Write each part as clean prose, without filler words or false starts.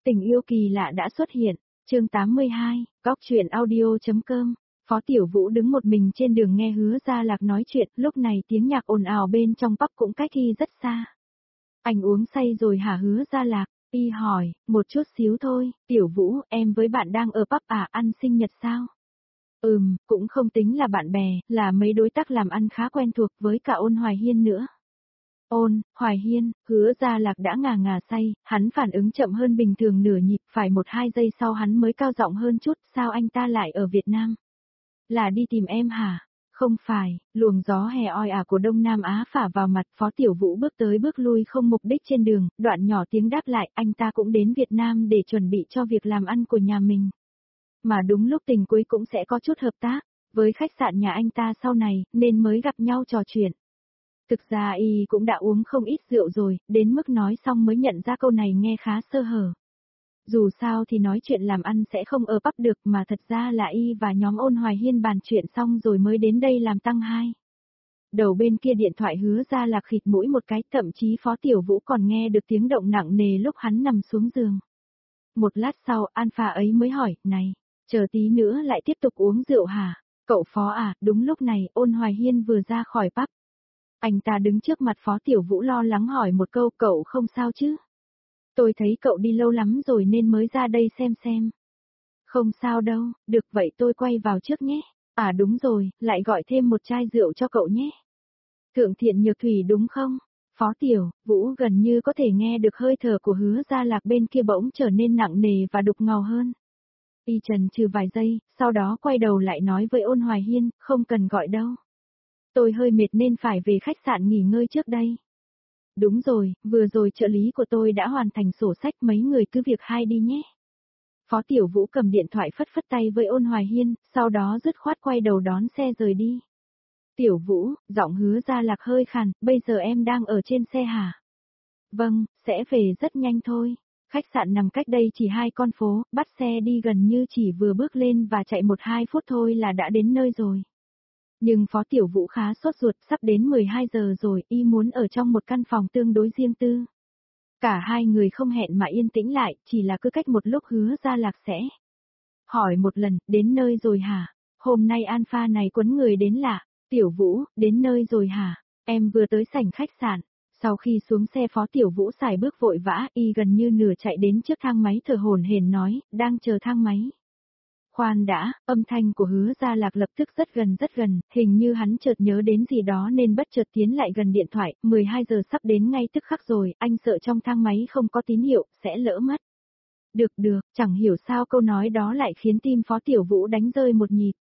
Tình yêu kỳ lạ đã xuất hiện, chương 82, Góc truyện audio.com. Phó Tiểu Vũ đứng một mình trên đường nghe Hứa Gia Lạc nói chuyện, lúc này tiếng nhạc ồn ào bên trong pub cũng cách y rất xa. Anh uống say rồi hả Hứa Gia Lạc? Y hỏi, một chút xíu thôi, Tiểu Vũ, em với bạn đang ở pub à, ăn sinh nhật sao? Cũng không tính là bạn bè, là mấy đối tác làm ăn khá quen thuộc với cả Ôn Hoài Hiên nữa. Ôn, Hoài Hiên, Hứa Gia Lạc đã ngà ngà say, hắn phản ứng chậm hơn bình thường nửa nhịp, phải 1-2 giây sau hắn mới cao giọng hơn chút, sao anh ta lại ở Việt Nam? Là đi tìm em hả? Không phải, luồng gió hè oi ả của Đông Nam Á phả vào mặt, Phó Tiểu Vũ bước tới bước lui không mục đích trên đường, đoạn nhỏ tiếng đáp lại, anh ta cũng đến Việt Nam để chuẩn bị cho việc làm ăn của nhà mình. Mà đúng lúc tình cuối cũng sẽ có chút hợp tác, với khách sạn nhà anh ta sau này, nên mới gặp nhau trò chuyện. Thực ra y cũng đã uống không ít rượu rồi, đến mức nói xong mới nhận ra câu này nghe khá sơ hở. Dù sao thì nói chuyện làm ăn sẽ không ở pub được mà thật ra là y và nhóm Ôn Hoài Hiên bàn chuyện xong rồi mới đến đây làm tăng hai. Đầu bên kia điện thoại Hứa Gia Lạc khịt mũi một cái, thậm chí Phó Tiểu Vũ còn nghe được tiếng động nặng nề lúc hắn nằm xuống giường. Một lát sau, Alpha ấy mới hỏi, này, chờ tí nữa lại tiếp tục uống rượu hả? Cậu Phó à, đúng lúc này, Ôn Hoài Hiên vừa ra khỏi pub. Anh ta đứng trước mặt Phó Tiểu Vũ lo lắng hỏi một câu, cậu không sao chứ? Tôi thấy cậu đi lâu lắm rồi nên mới ra đây xem. Không sao đâu, được vậy tôi quay vào trước nhé. À đúng rồi, lại gọi thêm một chai rượu cho cậu nhé. Thượng Thiện Nhược Thủy đúng không? Phó Tiểu Vũ gần như có thể nghe được hơi thở của Hứa Gia Lạc bên kia bỗng trở nên nặng nề và đục ngầu hơn. Y chần chừ vài giây, sau đó quay đầu lại nói với Ôn Hoài Hiên, không cần gọi đâu. Tôi hơi mệt nên phải về khách sạn nghỉ ngơi trước đây. Đúng rồi, vừa rồi trợ lý của tôi đã hoàn thành sổ sách, mấy người cứ việc hai đi nhé. Phó Tiểu Vũ cầm điện thoại phất phất tay với Ôn Hoài Hiên, sau đó dứt khoát quay đầu đón xe rời đi. Tiểu Vũ, giọng Hứa Gia Lạc hơi khàn, bây giờ em đang ở trên xe hả? Vâng, sẽ về rất nhanh thôi. Khách sạn nằm cách đây chỉ 2 con phố, bắt xe đi gần như chỉ vừa bước lên và chạy 1-2 phút thôi là đã đến nơi rồi. Nhưng Phó Tiểu Vũ khá sốt ruột, sắp đến 12 giờ rồi, y muốn ở trong một căn phòng tương đối riêng tư. Cả hai người không hẹn mà yên tĩnh lại, chỉ là cứ cách một lúc Hứa Gia Lạc sẽ hỏi một lần, đến nơi rồi hả? Hôm nay Alpha này quấn người đến lạ. Tiểu Vũ, đến nơi rồi hả? Em vừa tới sảnh khách sạn. Sau khi xuống xe Phó Tiểu Vũ xài bước vội vã, y gần như nửa chạy đến trước thang máy thở hổn hển nói, đang chờ thang máy. Khoan đã, âm thanh của Hứa Gia Lạc lập tức rất gần, hình như hắn chợt nhớ đến gì đó nên bất chợt tiến lại gần điện thoại, 12 giờ sắp đến ngay tức khắc rồi, anh sợ trong thang máy không có tín hiệu, sẽ lỡ mất. Được, chẳng hiểu sao câu nói đó lại khiến tim Phó Tiểu Vũ đánh rơi một nhịp.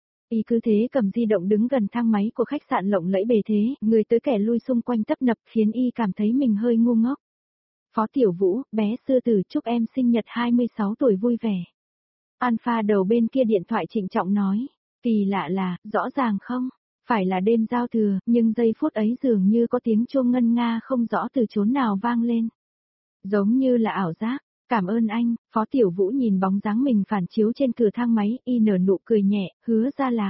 Y cứ thế cầm di động đứng gần thang máy của khách sạn lộng lẫy bề thế, người tới kẻ lui xung quanh tấp nập khiến y cảm thấy mình hơi ngu ngốc. Phó Tiểu Vũ, bé sư tử chúc em sinh nhật 26 tuổi vui vẻ. Alpha đầu bên kia điện thoại trịnh trọng nói, kỳ lạ là, rõ ràng không, phải là đêm giao thừa, nhưng giây phút ấy dường như có tiếng chuông ngân nga không rõ từ chốn nào vang lên. Giống như là ảo giác, cảm ơn anh, Phó Tiểu Vũ nhìn bóng dáng mình phản chiếu trên cửa thang máy, y nở nụ cười nhẹ, Hứa Gia Lạc.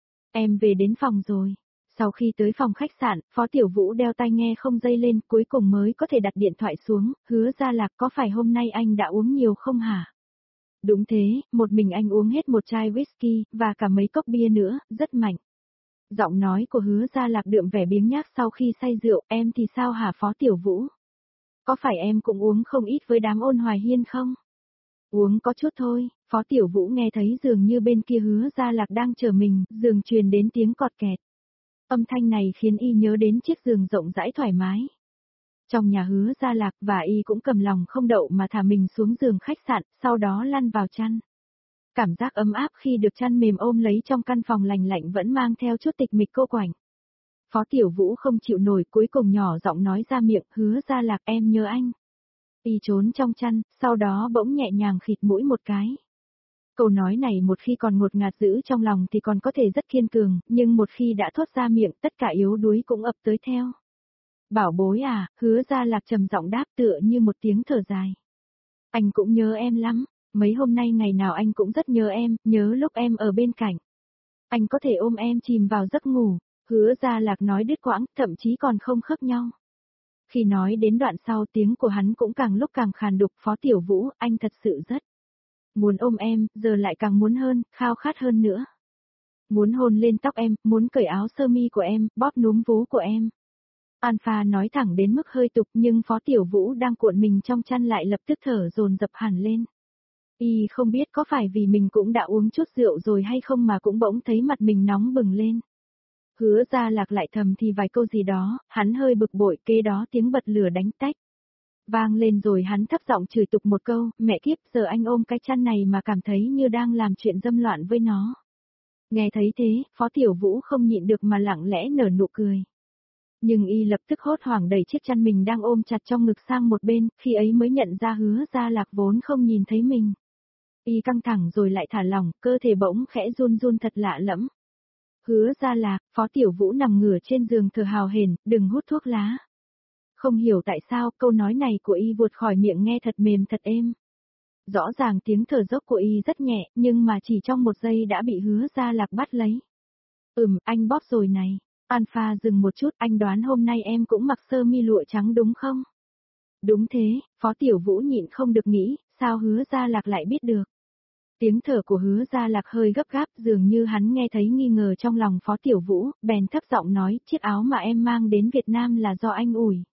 Em về đến phòng rồi. Sau khi tới phòng khách sạn, Phó Tiểu Vũ đeo tai nghe không dây lên, cuối cùng mới có thể đặt điện thoại xuống, Hứa Gia Lạc có phải hôm nay anh đã uống nhiều không hả? Đúng thế, một mình anh uống hết một chai whisky, và cả mấy cốc bia nữa, rất mạnh. Giọng nói của Hứa Gia Lạc đượm vẻ biếng nhác sau khi say rượu, em thì sao hả Phó Tiểu Vũ? Có phải em cũng uống không ít với đám Ôn Hoài Hiên không? Uống có chút thôi, Phó Tiểu Vũ nghe thấy dường như bên kia Hứa Gia Lạc đang chờ mình, giường truyền đến tiếng cọt kẹt. Âm thanh này khiến y nhớ đến chiếc giường rộng rãi thoải mái. Trong nhà Hứa Gia Lạc và y cũng cầm lòng không đậu mà thả mình xuống giường khách sạn, sau đó lăn vào chăn. Cảm giác ấm áp khi được chăn mềm ôm lấy trong căn phòng lành lạnh vẫn mang theo chút tịch mịch cô quạnh. Phó Tiểu Vũ không chịu nổi cuối cùng nhỏ giọng nói ra miệng, Hứa Gia Lạc em nhớ anh. Y trốn trong chăn, sau đó bỗng nhẹ nhàng khịt mũi một cái. Câu nói này một khi còn ngột ngạt giữ trong lòng thì còn có thể rất kiên cường, nhưng một khi đã thốt ra miệng tất cả yếu đuối cũng ập tới theo. Bảo bối à, Hứa Gia Lạc trầm giọng đáp tựa như một tiếng thở dài. Anh cũng nhớ em lắm, mấy hôm nay ngày nào anh cũng rất nhớ em, nhớ lúc em ở bên cạnh. Anh có thể ôm em chìm vào giấc ngủ, Hứa Gia Lạc nói đứt quãng, thậm chí còn không khớp nhau. Khi nói đến đoạn sau tiếng của hắn cũng càng lúc càng khàn đục. Phó Tiểu Vũ, anh thật sự rất muốn ôm em, giờ lại càng muốn hơn, khao khát hơn nữa. Muốn hôn lên tóc em, muốn cởi áo sơ mi của em, bóp núm vú của em. Alpha nói thẳng đến mức hơi tục nhưng Phó Tiểu Vũ đang cuộn mình trong chăn lại lập tức thở dồn dập hẳn lên. Y không biết có phải vì mình cũng đã uống chút rượu rồi hay không mà cũng bỗng thấy mặt mình nóng bừng lên. Hứa Gia Lạc lại thầm thì vài câu gì đó, hắn hơi bực bội, kế đó tiếng bật lửa đánh tách vang lên rồi hắn thấp giọng chửi tục một câu, mẹ kiếp, giờ anh ôm cái chăn này mà cảm thấy như đang làm chuyện dâm loạn với nó. Nghe thấy thế, Phó Tiểu Vũ không nhịn được mà lặng lẽ nở nụ cười. Nhưng y lập tức hốt hoảng đẩy chiếc chăn mình đang ôm chặt trong ngực sang một bên, khi ấy mới nhận ra Hứa Gia Lạc vốn không nhìn thấy mình. Y căng thẳng rồi lại thả lỏng, cơ thể bỗng khẽ run run thật lạ lẫm. Hứa Gia Lạc, Phó Tiểu Vũ nằm ngửa trên giường thở hào hển, đừng hút thuốc lá. Không hiểu tại sao câu nói này của y vụt khỏi miệng nghe thật mềm thật êm. Rõ ràng tiếng thở dốc của y rất nhẹ, nhưng mà chỉ trong một giây đã bị Hứa Gia Lạc bắt lấy. Anh bóp rồi này. Alpha dừng một chút, anh đoán hôm nay em cũng mặc sơ mi lụa trắng đúng không? Đúng thế, Phó Tiểu Vũ nhịn không được nghĩ, sao Hứa Gia Lạc lại biết được. Tiếng thở của Hứa Gia Lạc hơi gấp gáp, dường như hắn nghe thấy nghi ngờ trong lòng Phó Tiểu Vũ, bèn thấp giọng nói, chiếc áo mà em mang đến Việt Nam là do anh ủi.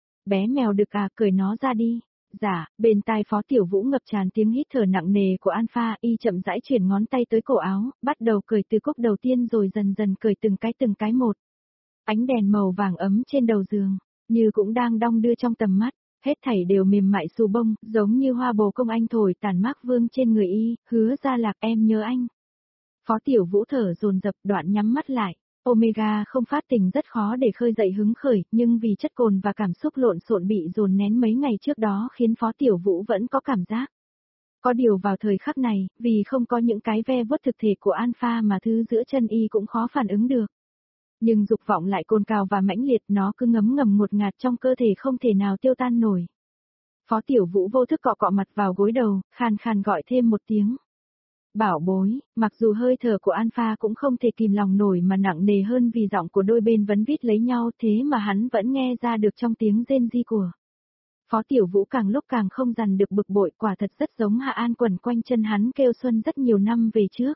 Bé mèo đực à, cởi nó ra đi. Dạ, bên tai Phó Tiểu Vũ ngập tràn tiếng hít thở nặng nề của Alpha, y chậm rãi chuyển ngón tay tới cổ áo, bắt đầu cởi từ cúc đầu tiên rồi dần dần cởi từng cái một. Ánh đèn màu vàng ấm trên đầu giường, như cũng đang đong đưa trong tầm mắt, hết thảy đều mềm mại xù bông, giống như hoa bồ công anh thổi tàn mác vương trên người y, Hứa Gia Lạc em nhớ anh. Phó Tiểu Vũ thở dồn dập đoạn nhắm mắt lại. Omega không phát tình rất khó để khơi dậy hứng khởi, nhưng vì chất cồn và cảm xúc lộn xộn bị dồn nén mấy ngày trước đó khiến Phó Tiểu Vũ vẫn có cảm giác. Có điều vào thời khắc này, vì không có những cái ve vuốt thực thể của Alpha mà thứ giữa chân y cũng khó phản ứng được. Nhưng dục vọng lại cồn cào và mãnh liệt, nó cứ ngấm ngầm ngột ngạt trong cơ thể không thể nào tiêu tan nổi. Phó Tiểu Vũ vô thức cọ cọ mặt vào gối đầu, khàn khàn gọi thêm một tiếng. Bảo bối, mặc dù hơi thở của Alpha cũng không thể kìm lòng nổi mà nặng nề hơn vì giọng của đôi bên vấn vít lấy nhau, thế mà hắn vẫn nghe ra được trong tiếng rên ri của. Phó Tiểu Vũ càng lúc càng không dằn được bực bội, quả thật rất giống Hạ An quẩn quanh chân hắn kêu xuân rất nhiều năm về trước.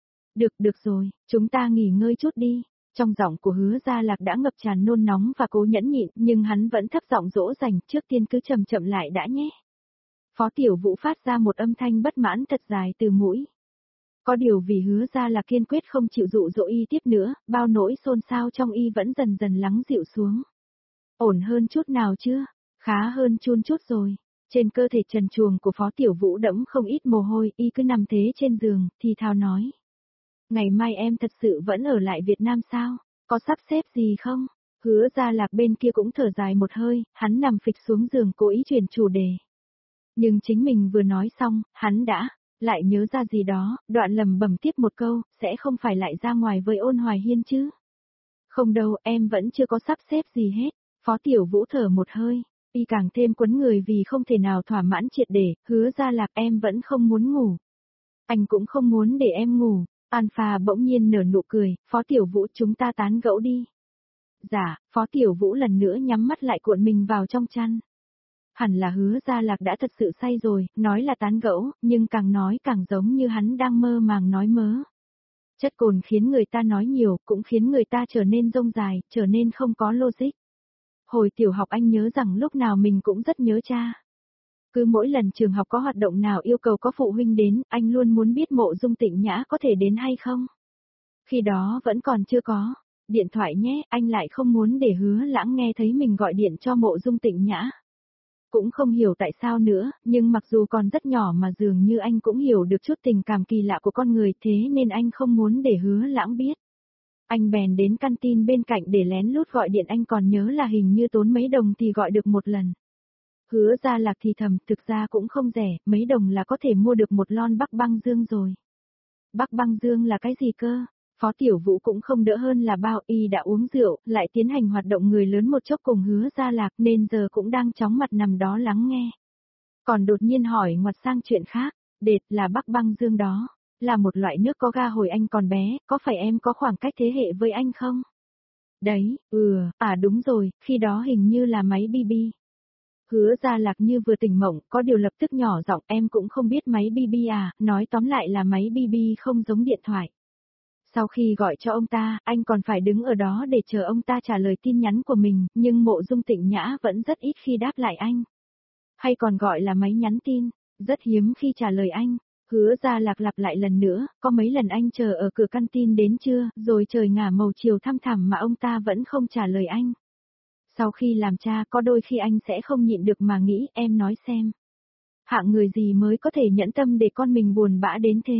Được rồi, chúng ta nghỉ ngơi chút đi. Trong giọng của Hứa Gia Lạc đã ngập tràn nôn nóng và cố nhẫn nhịn, nhưng hắn vẫn thấp giọng dỗ dành, trước tiên cứ chậm chậm lại đã nhé. Phó Tiểu Vũ phát ra một âm thanh bất mãn thật dài từ mũi. Có điều vì Hứa Gia Lạc kiên quyết không chịu dụ dỗ y tiếp nữa, bao nỗi xôn xao trong y vẫn dần dần lắng dịu xuống. Ổn hơn chút nào chưa? Khá hơn chun chút rồi. Trên cơ thể trần truồng của Phó Tiểu Vũ đẫm không ít mồ hôi, y cứ nằm thế trên giường, thì thào nói. Ngày mai em thật sự vẫn ở lại Việt Nam sao? Có sắp xếp gì không? Hứa Gia Lạc bên kia cũng thở dài một hơi, hắn nằm phịch xuống giường cố ý chuyển chủ đề. Nhưng chính mình vừa nói xong, hắn đã lại nhớ ra gì đó, đoạn lầm bầm tiếp một câu, sẽ không phải lại ra ngoài với Ôn Hoài Hiên chứ? Không đâu, em vẫn chưa có sắp xếp gì hết. Phó Tiểu Vũ thở một hơi, y càng thêm quấn người vì không thể nào thỏa mãn triệt để, Hứa Gia Lạc em vẫn không muốn ngủ. Anh cũng không muốn để em ngủ. Alpha bỗng nhiên nở nụ cười, Phó Tiểu Vũ chúng ta tán gẫu đi. Dạ, Phó Tiểu Vũ lần nữa nhắm mắt lại cuộn mình vào trong chăn. Hẳn là Hứa Gia Lạc đã thật sự say rồi, nói là tán gẫu, nhưng càng nói càng giống như hắn đang mơ màng nói mớ. Chất cồn khiến người ta nói nhiều, cũng khiến người ta trở nên rông dài, trở nên không có logic. Hồi tiểu học anh nhớ rằng lúc nào mình cũng rất nhớ cha. Cứ mỗi lần trường học có hoạt động nào yêu cầu có phụ huynh đến, anh luôn muốn biết Mộ Dung Tịnh Nhã có thể đến hay không. Khi đó vẫn còn chưa có. Điện thoại nhé, anh lại không muốn để Hứa Lãng nghe thấy mình gọi điện cho Mộ Dung Tịnh Nhã. Cũng không hiểu tại sao nữa, nhưng mặc dù còn rất nhỏ mà dường như anh cũng hiểu được chút tình cảm kỳ lạ của con người, thế nên anh không muốn để Hứa Lãng biết. Anh bèn đến căn tin bên cạnh để lén lút gọi điện, anh còn nhớ là hình như tốn mấy đồng thì gọi được một lần. Hứa Gia Lạc thì thầm, thực ra cũng không rẻ, mấy đồng là có thể mua được một lon Bắc Băng Dương rồi. Bắc Băng Dương là cái gì cơ? Phó Tiểu Vũ cũng không đỡ hơn là bao, y đã uống rượu, lại tiến hành hoạt động người lớn một chốc cùng Hứa Gia Lạc nên giờ cũng đang chóng mặt nằm đó lắng nghe. Còn đột nhiên hỏi ngoặt sang chuyện khác, đệt là Bắc Băng Dương đó, là một loại nước có ga hồi anh còn bé, có phải em có khoảng cách thế hệ với anh không? Đấy, đúng rồi, khi đó hình như là máy BB. Hứa Gia Lạc như vừa tỉnh mộng, có điều lập tức nhỏ giọng em cũng không biết máy BB à, nói tóm lại là máy BB không giống điện thoại. Sau khi gọi cho ông ta, anh còn phải đứng ở đó để chờ ông ta trả lời tin nhắn của mình, nhưng Mộ Dung Tịnh Nhã vẫn rất ít khi đáp lại anh. Hay còn gọi là máy nhắn tin, rất hiếm khi trả lời anh. Hứa Gia Lạc lặp lại lần nữa, có mấy lần anh chờ ở cửa căn tin đến trưa, rồi trời ngả màu chiều thăm thẳm mà ông ta vẫn không trả lời anh. Sau khi làm cha có đôi khi anh sẽ không nhịn được mà nghĩ em nói xem. Hạng người gì mới có thể nhẫn tâm để con mình buồn bã đến thế?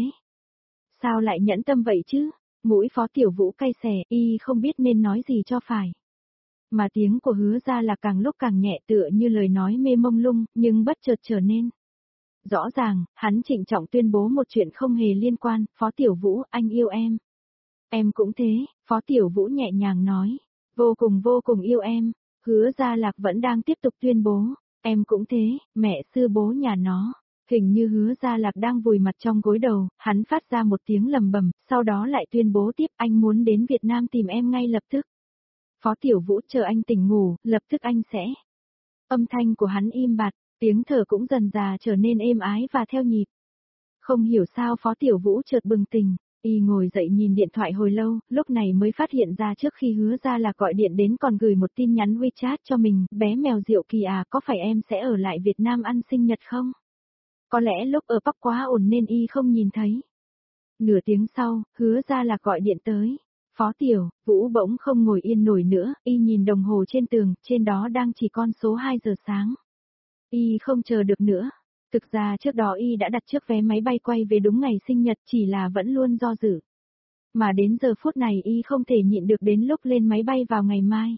Sao lại nhẫn tâm vậy chứ? Mũi Phó Tiểu Vũ cay xè, y không biết nên nói gì cho phải. Mà tiếng của Hứa Gia Lạc càng lúc càng nhẹ tựa như lời nói mê mông lung, nhưng bất chợt trở nên. Rõ ràng, hắn trịnh trọng tuyên bố một chuyện không hề liên quan, Phó Tiểu Vũ, anh yêu em. Em cũng thế, Phó Tiểu Vũ nhẹ nhàng nói. Vô cùng yêu em. Hứa Gia Lạc vẫn đang tiếp tục tuyên bố. Em cũng thế, mẹ sư bố nhà nó. Hình như Hứa Gia Lạc đang vùi mặt trong gối đầu, hắn phát ra một tiếng lầm bầm, sau đó lại tuyên bố tiếp anh muốn đến Việt Nam tìm em ngay lập tức. Phó Tiểu Vũ chờ anh tỉnh ngủ, lập tức anh sẽ. Âm thanh của hắn im bặt, tiếng thở cũng dần dà trở nên êm ái và theo nhịp. Không hiểu sao Phó Tiểu Vũ chợt bừng tỉnh, y ngồi dậy nhìn điện thoại hồi lâu, lúc này mới phát hiện ra trước khi Hứa Gia Lạc gọi điện đến còn gửi một tin nhắn WeChat cho mình, bé mèo Diệu Kỳ à, có phải em sẽ ở lại Việt Nam ăn sinh nhật không? Có lẽ lúc ở Bắc quá ổn nên y không nhìn thấy. Nửa tiếng sau, Hứa Gia Lạc gọi điện tới. Phó Tiểu, Vũ bỗng không ngồi yên nổi nữa, y nhìn đồng hồ trên tường, trên đó đang chỉ con số 2 giờ sáng. Y không chờ được nữa. Thực ra trước đó y đã đặt trước vé máy bay quay về đúng ngày sinh nhật, chỉ là vẫn luôn do dự. Mà đến giờ phút này y không thể nhịn được đến lúc lên máy bay vào ngày mai.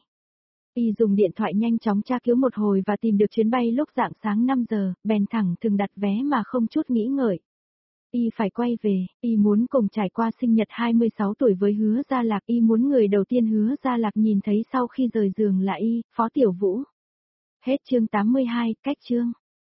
Y dùng điện thoại nhanh chóng tra cứu một hồi và tìm được chuyến bay lúc rạng sáng 5 giờ, bèn thẳng thừng đặt vé mà không chút nghĩ ngợi. Y phải quay về, y muốn cùng trải qua sinh nhật 26 tuổi với Hứa Gia Lạc, y muốn người đầu tiên Hứa Gia Lạc nhìn thấy sau khi rời giường là y, Phó Tiểu Vũ. Hết chương 82, cách chương.